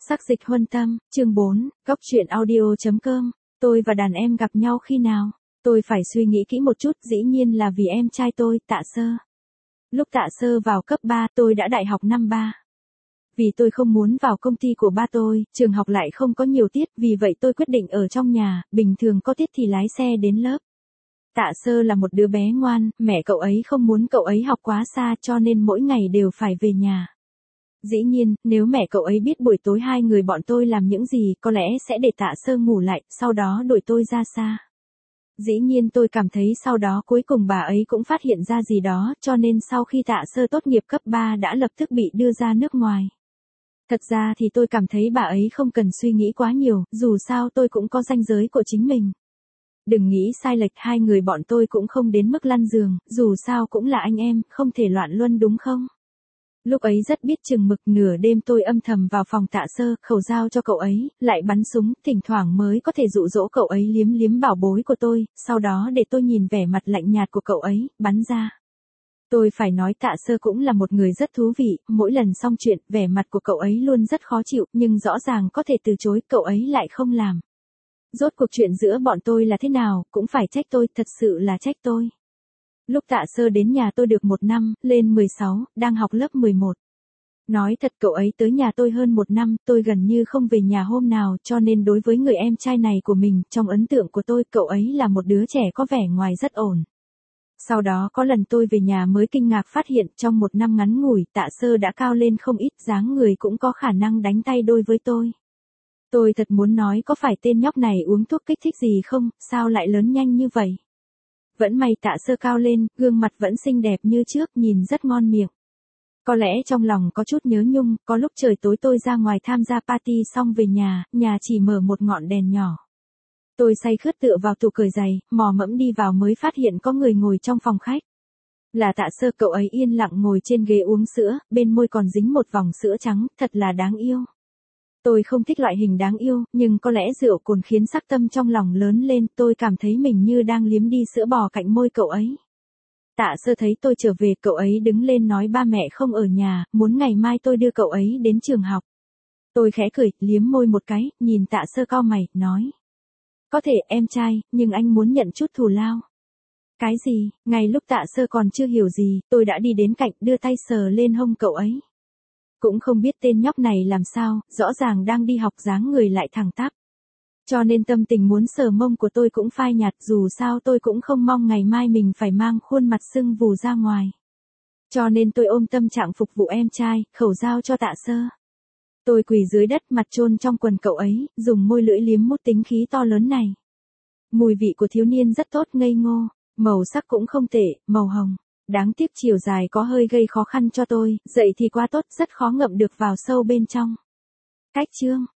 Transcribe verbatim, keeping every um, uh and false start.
Sắc dịch huân tâm, chương bốn, góc truyện audio chấm com. Tôi và đàn em gặp nhau khi nào? Tôi phải suy nghĩ kỹ một chút, dĩ nhiên là vì em trai tôi, Tạ Sơ. Lúc Tạ Sơ vào cấp ba, tôi đã đại học năm ba. Vì tôi không muốn vào công ty của ba tôi, trường học lại không có nhiều tiết, vì vậy tôi quyết định ở trong nhà, bình thường có tiết thì lái xe đến lớp. Tạ Sơ là một đứa bé ngoan, mẹ cậu ấy không muốn cậu ấy học quá xa cho nên mỗi ngày đều phải về nhà. Dĩ nhiên, nếu mẹ cậu ấy biết buổi tối hai người bọn tôi làm những gì, có lẽ sẽ để Tạ Sơ ngủ lại, sau đó đuổi tôi ra xa. Dĩ nhiên tôi cảm thấy sau đó cuối cùng bà ấy cũng phát hiện ra gì đó, cho nên sau khi Tạ Sơ tốt nghiệp cấp ba đã lập tức bị đưa ra nước ngoài. Thật ra thì tôi cảm thấy bà ấy không cần suy nghĩ quá nhiều, dù sao tôi cũng có ranh giới của chính mình. Đừng nghĩ sai lệch, hai người bọn tôi cũng không đến mức lăn giường, dù sao cũng là anh em, không thể loạn luân đúng không? Lúc ấy rất biết chừng mực, nửa đêm tôi âm thầm vào phòng Tạ Sơ, khẩu dao cho cậu ấy, lại bắn súng, thỉnh thoảng mới có thể dụ dỗ cậu ấy liếm liếm bảo bối của tôi, sau đó để tôi nhìn vẻ mặt lạnh nhạt của cậu ấy, bắn ra. Tôi phải nói Tạ Sơ cũng là một người rất thú vị, mỗi lần xong chuyện, vẻ mặt của cậu ấy luôn rất khó chịu, nhưng rõ ràng có thể từ chối, cậu ấy lại không làm. Rốt cuộc chuyện giữa bọn tôi là thế nào, cũng phải trách tôi, thật sự là trách tôi. Lúc Tạ Sơ đến nhà tôi được một năm, lên mười sáu, đang học lớp mười một. Nói thật cậu ấy tới nhà tôi hơn một năm, tôi gần như không về nhà hôm nào, cho nên đối với người em trai này của mình, trong ấn tượng của tôi, cậu ấy là một đứa trẻ có vẻ ngoài rất ổn. Sau đó có lần tôi về nhà mới kinh ngạc phát hiện trong một năm ngắn ngủi, Tạ Sơ đã cao lên không ít, dáng người cũng có khả năng đánh tay đôi với tôi. Tôi thật muốn nói có phải tên nhóc này uống thuốc kích thích gì không, sao lại lớn nhanh như vậy? Vẫn may Tạ Sơ cao lên, gương mặt vẫn xinh đẹp như trước, nhìn rất ngon miệng. Có lẽ trong lòng có chút nhớ nhung, có lúc trời tối tôi ra ngoài tham gia party xong về nhà, nhà chỉ mở một ngọn đèn nhỏ. Tôi say khướt tựa vào tủ cởi giày, mò mẫm đi vào mới phát hiện có người ngồi trong phòng khách. Là Tạ Sơ, cậu ấy yên lặng ngồi trên ghế uống sữa, bên môi còn dính một vòng sữa trắng, thật là đáng yêu. Tôi không thích loại hình đáng yêu, nhưng có lẽ rượu cồn khiến sắc tâm trong lòng lớn lên, tôi cảm thấy mình như đang liếm đi sữa bò cạnh môi cậu ấy. Tạ Sơ thấy tôi trở về, cậu ấy đứng lên nói ba mẹ không ở nhà, muốn ngày mai tôi đưa cậu ấy đến trường học. Tôi khẽ cười, liếm môi một cái, nhìn Tạ Sơ cau mày, nói. Có thể em trai, nhưng anh muốn nhận chút thù lao. Cái gì? Ngay lúc Tạ Sơ còn chưa hiểu gì, tôi đã đi đến cạnh, đưa tay sờ lên hông cậu ấy. Cũng không biết tên nhóc này làm sao, rõ ràng đang đi học dáng người lại thẳng tắp. Cho nên tâm tình muốn sờ mông của tôi cũng phai nhạt, dù sao tôi cũng không mong ngày mai mình phải mang khuôn mặt sưng vù ra ngoài. Cho nên tôi ôm tâm trạng phục vụ em trai, khẩu dao cho Tạ Sơ. Tôi quỳ dưới đất, mặt chôn trong quần cậu ấy, dùng môi lưỡi liếm mút tính khí to lớn này. Mùi vị của thiếu niên rất tốt, ngây ngô, màu sắc cũng không tệ, màu hồng. Đáng tiếc chiều dài có hơi gây khó khăn cho tôi, dậy thì quá tốt, rất khó ngậm được vào sâu bên trong. Cách chương